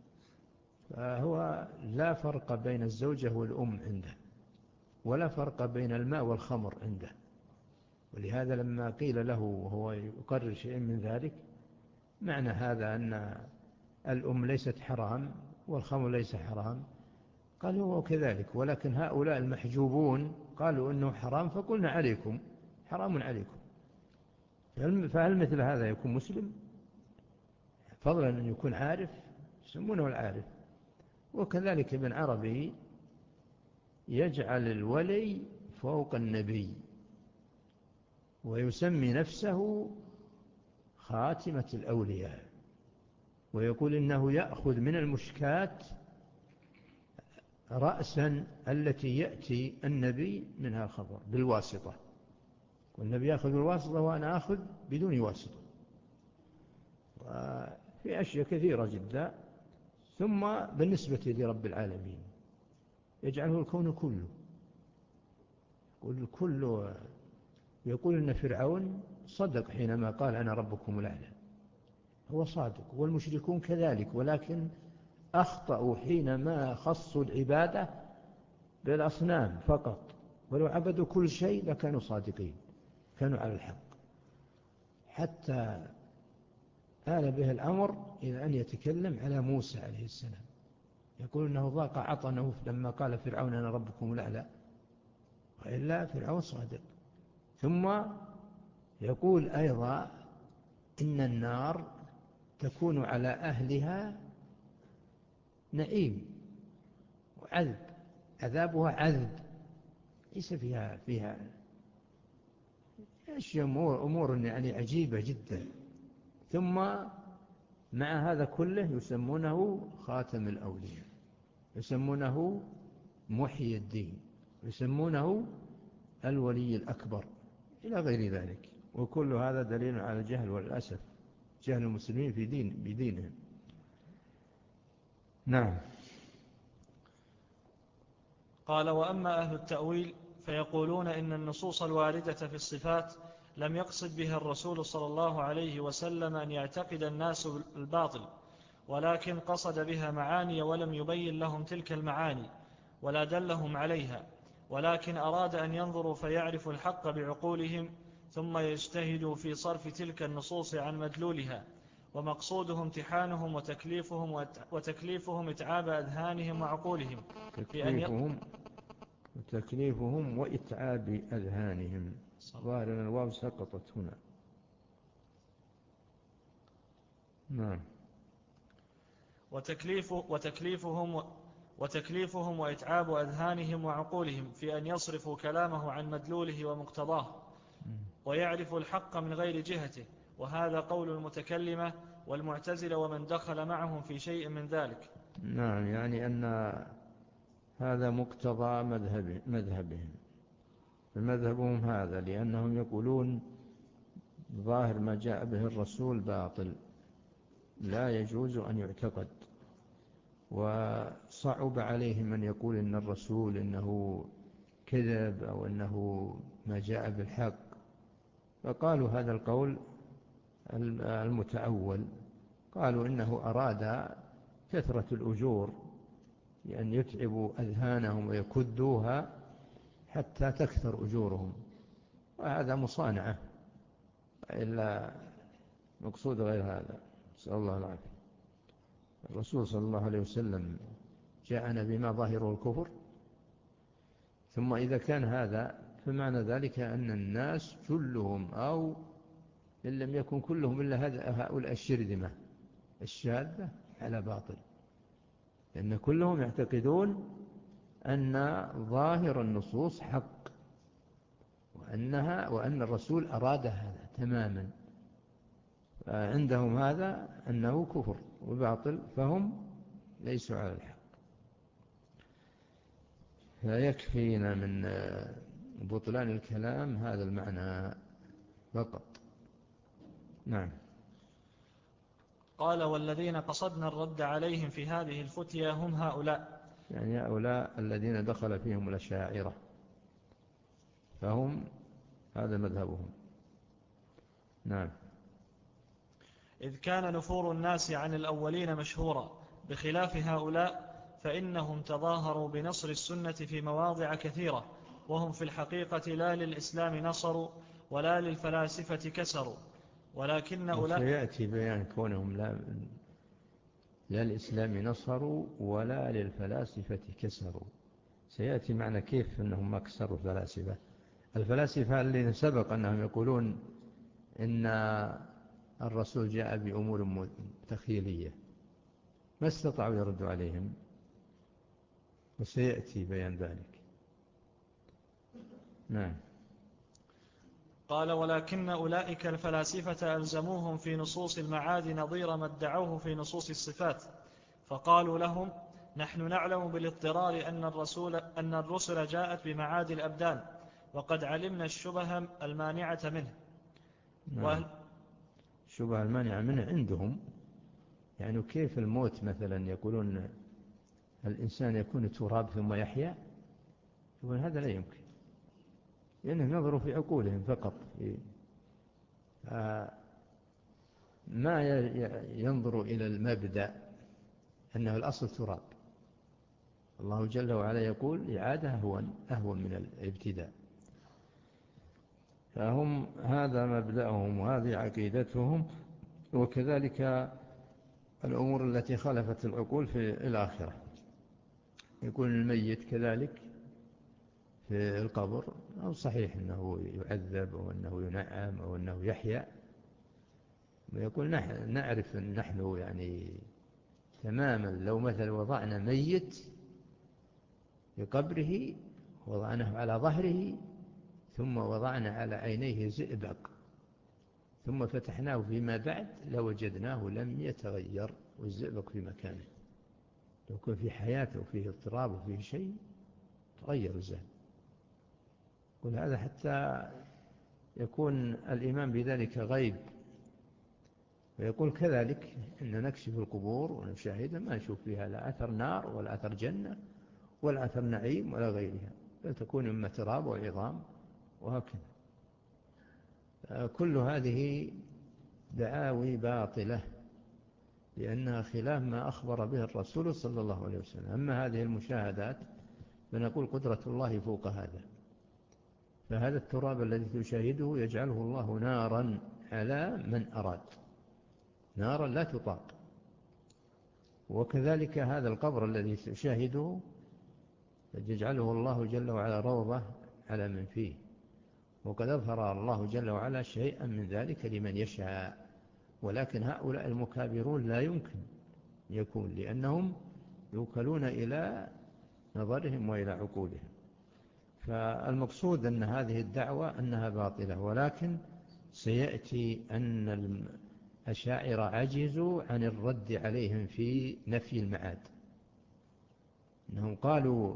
فهو لا فرق بين الزوجة والأم عنده، ولا فرق بين الماء والخمر عنده، ولهذا لما قيل له وهو يقرر شيء من ذلك معنى هذا أن الأم ليست حرام والخمر ليس حرام، قال هو كذلك، ولكن هؤلاء المحجوبون قالوا أنه حرام فقلنا عليكم حرام عليكم. فهل مثل هذا يكون مسلم؟ فضلا أن يكون عارف، يسمونه العارف. وكذلك ابن عربي يجعل الولي فوق النبي، ويسمي نفسه خاتمة الأولياء، ويقول إنه يأخذ من المشكات رأسا التي يأتي النبي منها الخبر بالواسطة، والنبي يأخذ بالواسطة وأنا أخذ بدون واسطة، وفي أشياء كثيرة جدا. ثم بالنسبة لرب العالمين يجعله الكون كله، يقول الكل، يقول إن فرعون صدق حينما قال أنا ربكم الأعلى، هو صادق، والمشركون كذلك، ولكن أخطأوا حينما خصوا العبادة بالأصنام فقط، ولو عبدوا كل شيء لكانوا صادقين، كانوا على الحق. حتى آل به الأمر إلى أن يتكلم على موسى عليه السلام، يقول إنه ضاق عطنه لما قال فرعون أنا ربكم الأعلى، وإلا فرعون صادق. ثم يقول أيضا إن النار تكون على أهلها نعيم وعذب، عذابها عذب، ليس فيها فيها أشياء أمور, أمور يعني عجيبة جدا. ثم مع هذا كله يسمونه خاتم الأولياء، يسمونه محيي الدين، يسمونه الولي الأكبر إلى غير ذلك. وكل هذا دليل على الجهل والأسف، جهل المسلمين في دين بدينهم. نعم. قال: وأما أهل التأويل فيقولون إن النصوص الواردة في الصفات لم يقصد بها الرسول صلى الله عليه وسلم أن يعتقد الناس الباطل، ولكن قصد بها معاني ولم يبين لهم تلك المعاني ولا دلهم عليها، ولكن أراد أن ينظروا فيعرفوا الحق بعقولهم ثم يجتهدوا في صرف تلك النصوص عن مدلولها، ومقصوده امتحانهم وتكليفهم وتكليفهم إتعاب أذهانهم وعقولهم تكليفهم وتكليفهم وإتعاب أذهانهم. ظاهر أن الواو سقطت هنا. نعم. وتكليف وتكليفهم وتكليفهم وإتعاب أذهانهم وعقولهم في أن يصرفوا كلامه عن مدلوله ومقتضاه ويعرفوا الحق من غير جهته، وهذا قول المتكلمة والمعتزلة ومن دخل معهم في شيء من ذلك. نعم، يعني أن هذا مقتضى مذهب مذهبهم، فمذهبهم هذا، لأنهم يقولون ظاهر ما جاء به الرسول باطل لا يجوز أن يعتقد، وصعب عليهم أن يقول إن الرسول إنه كذب أو أنه ما جاء بالحق، فقالوا هذا القول المتأول، قالوا إنه أراد كثرة الأجور لأن يتعبوا أذهانهم ويكدوها حتى تكثر أجورهم، وهذا مصانعة، إلا مقصود غير هذا. نسأل الله العافية. الرسول صلى الله عليه وسلم جاءنا بما ظاهره الكفر، ثم إذا كان هذا فمعنى ذلك أن الناس كلهم أو إن لم يكن كلهم إلا هؤلاء الشرذمة الشاذة على باطل، لأن كلهم يعتقدون أن ظاهر النصوص حق، وأنها وأن الرسول أراد هذا تماما، عندهم هذا أنه كفر وباطل، فهم ليسوا على الحق. فيكفينا من بطلان الكلام هذا المعنى فقط. نعم. قال: والذين قصدنا الرد عليهم في هذه الفتية هم هؤلاء، يعني هؤلاء الذين دخل فيهم الأشاعرة، فهم هذا مذهبهم. نعم. إذ كان نفور الناس عن الأولين مشهورا، بخلاف هؤلاء فإنهم تظاهروا بنصر السنة في مواضع كثيرة، وهم في الحقيقة لا للإسلام نصروا ولا للفلاسفة كسروا، ولكن أولئك سيأتي بيان كونهم لا لا للإسلام نصروا ولا للفلاسفة كسروا، سيأتي معنى كيف أنهم ما كسروا الفلاسفة. الفلاسفة الذين سبق أنهم يقولون إن الرسول جاء بأمور تخيلية ما استطاعوا يردوا عليهم، وسيأتي بيان ذلك. نعم. قال: ولكن أولئك الفلاسفة ألزموهم في نصوص المعاد نظير ما ادعوه في نصوص الصفات، فقالوا لهم: نحن نعلم بالاضطرار أن الرسول أن الرسل جاءت بمعاد الأبدان، وقد علمنا الشبه المانعة منه. نعم. الشبه المانعة منه عندهم، يعني كيف الموت مثلا، يقولون الإنسان يكون تراب ثم يحيا، يقول هذا لا يمكن، لأنهم نظروا في عقولهم فقط، ما ينظروا إلى المبدأ أنه الأصل تراب. الله جل وعلا يقول إعادة أهون أهون من الابتداء، فهم هذا مبدأهم وهذه عقيدتهم. وكذلك الأمور التي خالفت العقول في الآخرة، يكون الميت كذلك في القبر، أو صحيح أنه يعذب أو أنه ينعم أو أنه يحيا، ويقول نحن نعرف أن نحن يعني تماما. لو مثل وضعنا ميت في قبره وضعناه على ظهره ثم وضعنا على عينيه زئبق ثم فتحناه فيما بعد لوجدناه لم يتغير والزئبق في مكانه. لو كان في حياته وفيه اضطراب وفيه شيء تغير الزهد. قل هذا حتى يكون الإيمان بذلك غيب. ويقول كذلك إن نكشف القبور ونشاهدها ما نشوف فيها لا أثر نار ولا أثر جنة ولا أثر نعيم ولا غيرها، بل تكون إما تراب وعظام وهكذا. كل هذه دعاوي باطلة لأنها خلاف ما أخبر به الرسول صلى الله عليه وسلم. أما هذه المشاهدات فنقول قدرة الله فوق هذا. فهذا التراب الذي تشاهده يجعله الله نارا على من أراد، نارا لا تطاق. وكذلك هذا القبر الذي تشاهده يجعله الله جل وعلا روضة على من فيه. وقد أظهر الله جل وعلا شيئا من ذلك لمن يشاء، ولكن هؤلاء المكابرون لا يمكن يكون، لأنهم يوكلون إلى نظرهم وإلى عقولهم. فالمقصود أن هذه الدعوة أنها باطلة، ولكن سيأتي أن الأشاعرة عجزوا عن الرد عليهم في نفي المعاد. أنهم قالوا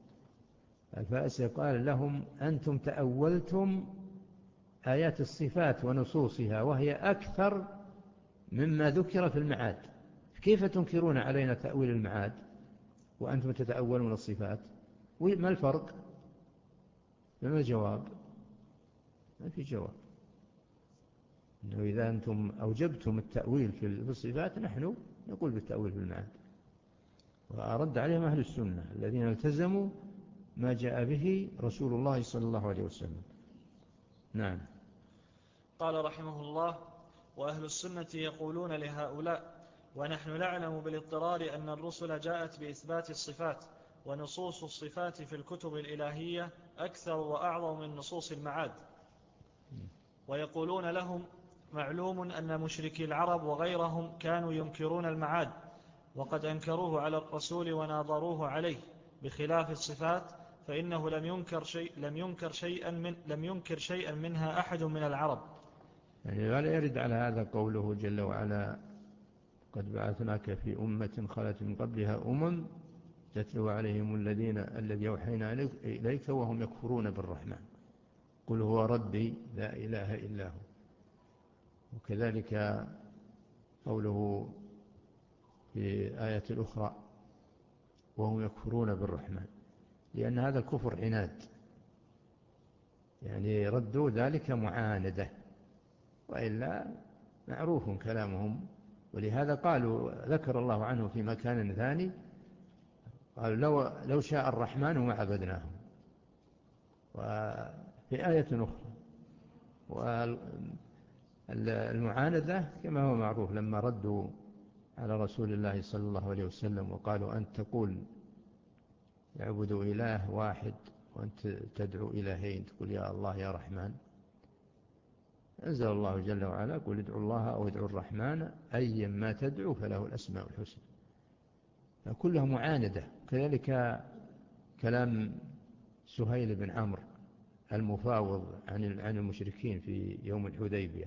الفائسة قال لهم أنتم تأولتم آيات الصفات ونصوصها وهي أكثر مما ذكر في المعاد، كيف تنكرون علينا تأويل المعاد وأنتم تتأولون الصفات؟ ما الفرق؟ ما الجواب؟ ما في جواب. إنه إذا أنتم أوجبتم التأويل في الصفات نحن نقول بالتأويل في المعاد. وأرد عليهم أهل السنة الذين التزموا ما جاء به رسول الله صلى الله عليه وسلم. نعم. قال رحمه الله: وأهل السنة يقولون لهؤلاء: ونحن نعلم بالاضطرار أن الرسل جاءت بإثبات الصفات، ونصوص الصفات في الكتب الإلهية أكثر وأعظم من نصوص المعاد. ويقولون لهم: معلوم أن مشركي العرب وغيرهم كانوا ينكرون المعاد، وقد أنكروه على الرسول وناظروه عليه، بخلاف الصفات فإنه لم ينكر شيء لم ينكر شيئا من لم ينكر شيئا منها أحد من العرب. يعني ولا يرد على هذا قوله جل وعلا: قد بعثناك في أمة خلت من قبلها أمم تتلو عليهم الذين الذي أوحينا إليك وهم يكفرون بالرحمن قل هو ربي لا إله إلا هو. وكذلك قوله في آية الأخرى: وهم يكفرون بالرحمن، لأن هذا الكفر عناد، يعني ردوا ذلك معاندة، وإلا معروف كلامهم. ولهذا قالوا ذكر الله عنه في مكان ثاني قالوا لو, لو شاء الرحمن ما عبدناهم. وفي آية أخرى والمعاندة كما هو معروف لما ردوا على رسول الله صلى الله عليه وسلم وقالوا: أنت تقول يعبد إله واحد وأنت تدعو إلهين، تقول يا الله يا رحمن. أنزل الله جل وعلا: قل ادعوا الله أو ادعوا الرحمن أيا ما تدعو فله الأسماء الحسنى. فكلها معاندة. كذلك كلام سهيل بن عمرو المفاوض عن عن المشركين في يوم الحديبية،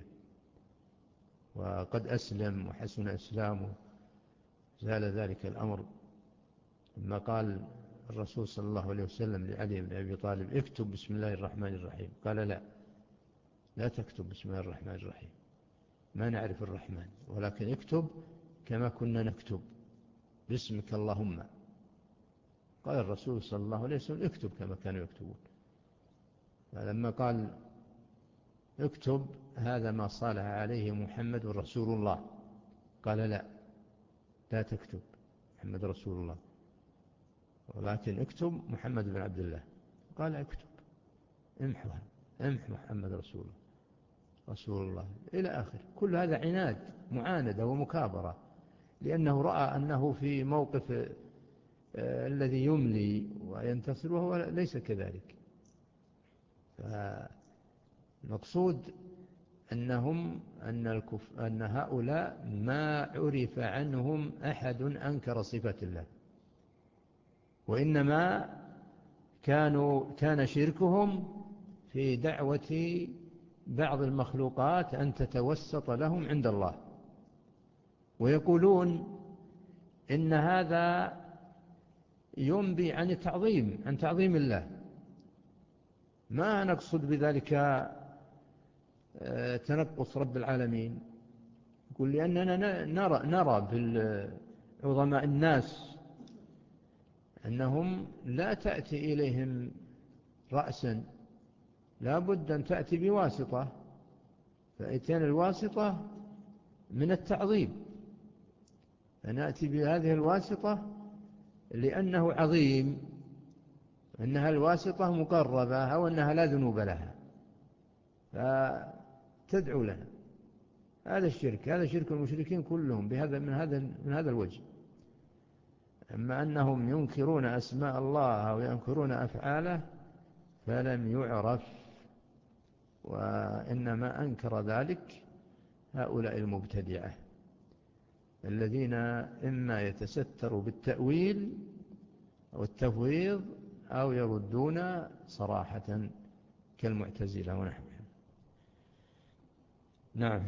وقد أسلم وحسن إسلامه، زال ذلك الأمر لما قال الرسول صلى الله عليه وسلم لعلي بن أبي طالب: اكتب بسم الله الرحمن الرحيم. قال: لا لا تكتب بسم الله الرحمن الرحيم، ما نعرف الرحمن، ولكن اكتب كما كنا نكتب باسمك اللهم. قال الرسول صلى الله عليه وسلم: اكتب كما كانوا يكتبون. فلما قال اكتب هذا ما صالح عليه محمد رسول الله، قال: لا لا تكتب محمد رسول الله، ولكن اكتب محمد بن عبد الله. قال: اكتب، امحوها، امح محمد رسول الله رسول الله إلى آخر. كل هذا عناد، معاندة ومكابرة، لأنه رأى أنه في موقف آه الذي يملي وينتصر، وهو ليس كذلك. فالمقصود أنهم أن, الكف أن هؤلاء ما عرف عنهم أحد أنكر صفة الله، وإنما كانوا كان شركهم في دعوة بعض المخلوقات أن تتوسط لهم عند الله، ويقولون إن هذا ينبي عن التعظيم عن تعظيم الله. ما نقصد بذلك تنقص رب العالمين، يقول لأننا نرى, نرى في عظماء الناس أنهم لا تأتي إليهم رأسا، لا بد أن تأتي بواسطة، فإتيان الواسطة من التعظيم، فنأتي بهذه الواسطة لأنه عظيم، أنها الواسطة مقربة أو أنها لا ذنوب لها فتدعو لنا. هذا الشرك، هذا شرك المشركين كلهم بهذا من هذا من هذا الوجه. أما أنهم ينكرون أسماء الله أو ينكرون أفعاله فلم يعرف، وإنما أنكر ذلك هؤلاء المبتدعة الذين إما يتستروا بالتأويل أو التفويض أو يردون صراحة كالمعتزلة ونحوهم. نعم.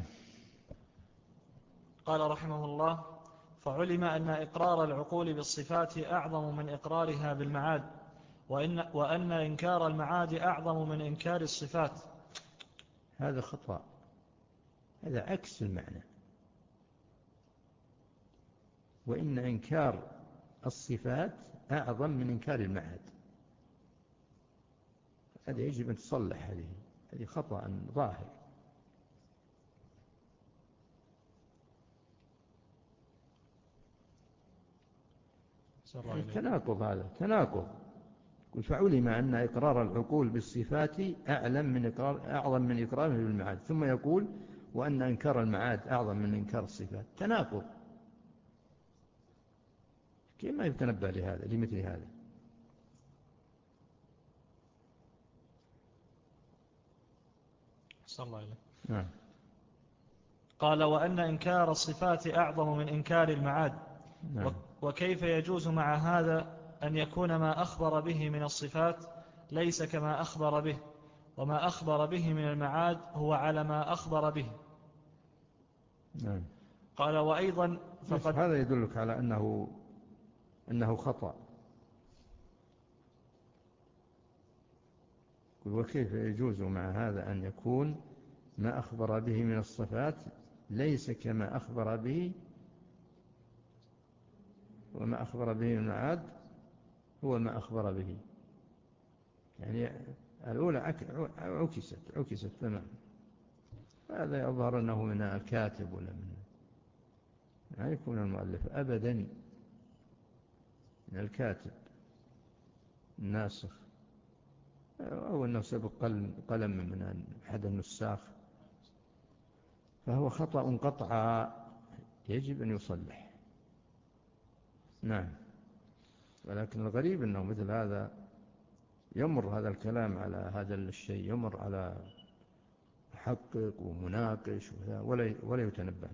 قال رحمه الله: فعلم أن إقرار العقول بالصفات أعظم من إقرارها بالمعاد، وإن, وأن إنكار المعاد أعظم من إنكار الصفات. هذا خطأ، هذا عكس المعنى. وإن إنكار الصفات أعظم من إنكار المعاد، هذا يجب أن تصلح، هذه هذه خطأ ظاهر. تناقض، هذا تناقض. فعلم أن إقرار العقول بالصفات أعلم من إقرار أعظم من إقراره بالمعاد، ثم يقول وأن إنكار المعاد أعظم من إنكار الصفات. تناقض، كيف ما يتنبه لهذا لمثل هذا؟ صلى الله عليه. نعم. قال: وأن إنكار الصفات أعظم من إنكار المعاد. نعم. وكيف يجوز مع هذا أن يكون ما أخبر به من الصفات ليس كما أخبر به، وما أخبر به من المعاد هو على ما أخبر به؟ نعم. قال: وأيضا فقد هذا يدلك على أنه أنه خطأ. وكيف يجوز مع هذا أن يكون ما أخبر به من الصفات ليس كما أخبر به، وما أخبر به من المعاد هو ما أخبر به؟ يعني الأولى عكست عكست تماما. هذا يظهر أنه من الكاتب ولا من لا يكون المؤلف أبدا، من الكاتب الناسخ، أو أنه سبق قلم من أحد النساخ، فهو خطأ قطعا يجب أن يصلح. نعم. ولكن الغريب أنه مثل هذا يمر هذا الكلام على هذا الشيء، يمر على محقق ومناقش ولا ولا يتنبه.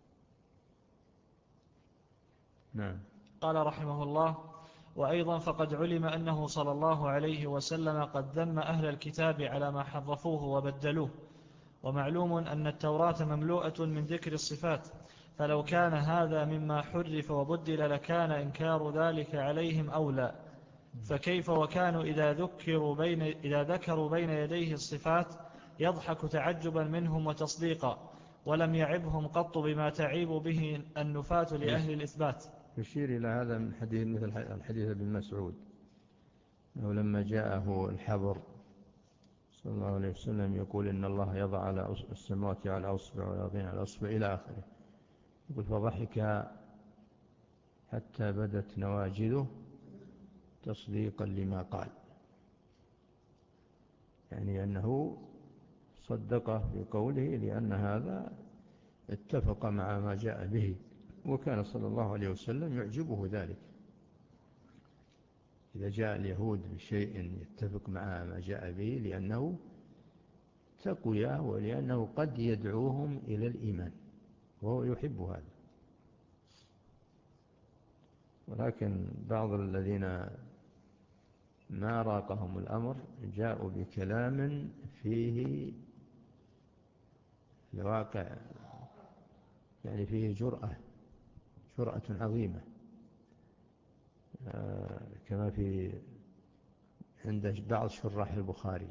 نعم. قال رحمه الله: وأيضا فقد علم أنه صلى الله عليه وسلم قد ذم أهل الكتاب على ما حرفوه وبدلوه، ومعلوم أن التوراة مملوءة من ذكر الصفات، فلو كان هذا مما حرف وبدل لكان إنكار ذلك عليهم أولى. فكيف وكانوا إذا ذكروا بين, إذا ذكروا بين يديه الصفات يضحك تعجبا منهم وتصديقا، ولم يعبهم قط بما تعيب به النفاة لأهل الإثبات. يشير إلى هذا من حديث مثل الحديث ابن مسعود، أنه لما جاءه الحبر صلى الله عليه وسلم يقول إن الله يضع على السماوات على أصبع والأرضين على أصبع إلى آخره، يقول فضحك حتى بدت نواجذه تصديقا لما قال، يعني أنه صدقه في قوله لأن هذا اتفق مع ما جاء به، وكان صلى الله عليه وسلم يعجبه ذلك. إذا جاء اليهود بشيء يتفق مع ما جاء به لأنه تقوية ولأنه قد يدعوهم إلى الإيمان وهو يحب هذا. ولكن بعض الذين ما راقهم الأمر جاءوا بكلام فيه الواقع يعني فيه جرأة جرأة عظيمة، كما في عند بعض شراح البخاري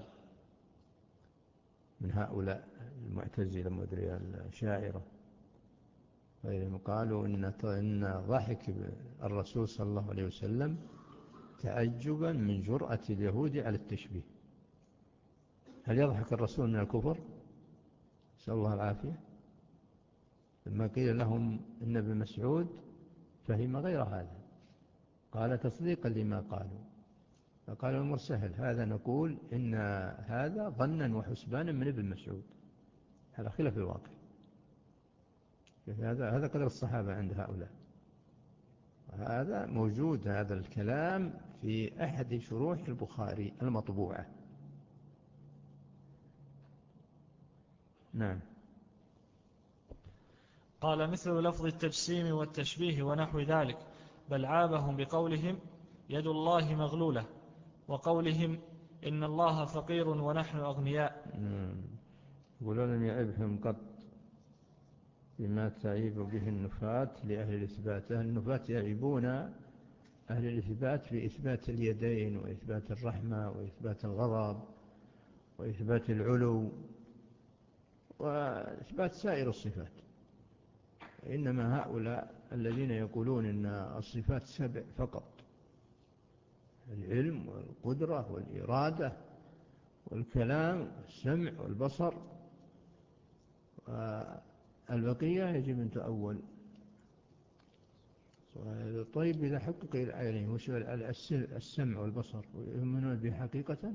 من هؤلاء المعتزلة مدري الشاعرة غيرهم، قالوا إن إن ضحك الرسول صلى الله عليه وسلم تعجبا من جرأة اليهود على التشبيه. هل يضحك الرسول من الكفر؟ نسأل الله العافية. لما قيل لهم إن ابن مسعود فهم غير هذا، قال تصديقا لما قالوا، فقال الأمر سهل، هذا نقول إن هذا ظنا وحسبانا من ابن مسعود، هذا خلاف الواقع. هذا هذا قدر الصحابة عند هؤلاء، وهذا موجود هذا الكلام في أحد شروح البخاري المطبوعة. نعم. قال مثل لفظ التجسيم والتشبيه ونحو ذلك، بل عابهم بقولهم يد الله مغلولة، وقولهم إن الله فقير ونحن أغنياء. يقولون لم يعبهم قط بما تعيب به النفاة لأهل الإثبات. أهل النفاة يعيبون أهل الإثبات في إثبات اليدين وإثبات الرحمة وإثبات الغضب وإثبات العلو وإثبات سائر الصفات. إنما هؤلاء الذين يقولون إن الصفات سبع فقط، العلم والقدرة والإرادة والكلام والسمع والبصر، والبقية يجب أن تؤول. طيب إذا حقق العينين وش السمع والبصر ويؤمنون بحقيقة،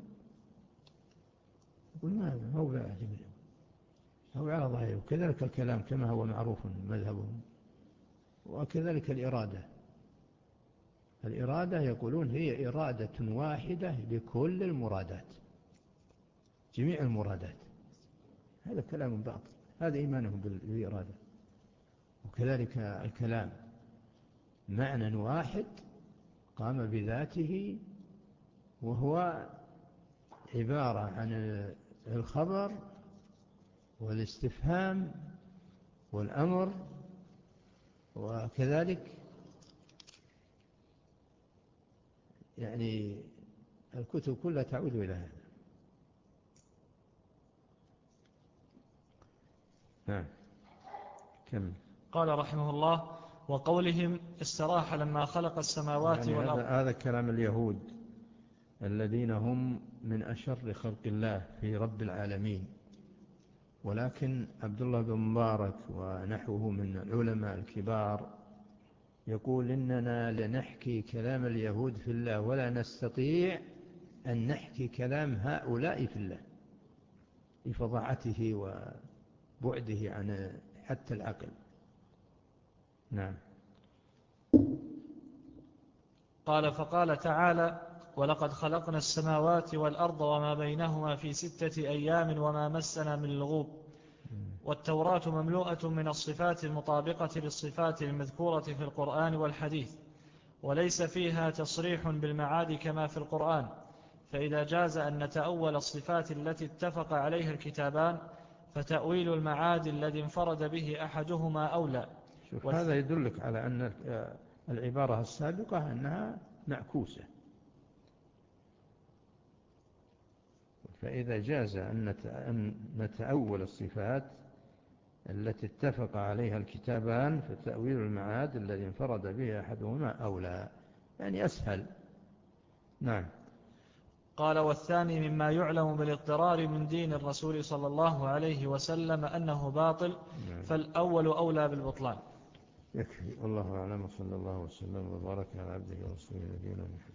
يقول ماذا هو بعد هو على ظاهره. وكذلك الكلام كما هو معروف مذهبهم، وكذلك الإرادة. الإرادة يقولون هي إرادة واحدة لكل المرادات، جميع المرادات. هذا كلام باطل، هذا إيمانهم بالإرادة. وكذلك الكلام معنى واحد قام بذاته، وهو عبارة عن الخبر والاستفهام والأمر، وكذلك يعني الكتب كلها تعود إلى هذا. نعم. كم قال رحمه الله وقولهم استراح لما خلق السماوات يعني والأرض. هذا, هذا كلام اليهود الذين هم من أشر خلق الله في رب العالمين. ولكن عبد الله بن مبارك ونحوه من العلماء الكبار يقول إننا لنحكي كلام اليهود في الله ولا نستطيع أن نحكي كلام هؤلاء في الله لفظاعته وبعده عن حتى العقل. نعم. قال فقال تعالى ولقد خلقنا السماوات والأرض وما بينهما في ستة أيام وما مسنا من لغوب. والتوراة مملوءة من الصفات المطابقة للصفات المذكورة في القرآن والحديث، وليس فيها تصريح بالمعاد كما في القرآن، فإذا جاز أن نتأول الصفات التي اتفق عليها الكتابان فتأويل المعاد الذي انفرد به أحدهما أولى. شوف هذا يدلك على أن العبارة السابقة أنها معكوسة. فإذا جاز أن نتأول الصفات التي اتفق عليها الكتابان فتأويل المعاد الذي انفرد به أحدهما أولى، يعني أسهل. نعم. قال والثاني مما يعلم بالاضطرار من دين الرسول صلى الله عليه وسلم أنه باطل، نعم. فالأول أولى بالبطلان. يكفي. والله أعلم، صلى الله وسلم وبارك على عبده ورسوله نبينا محمد.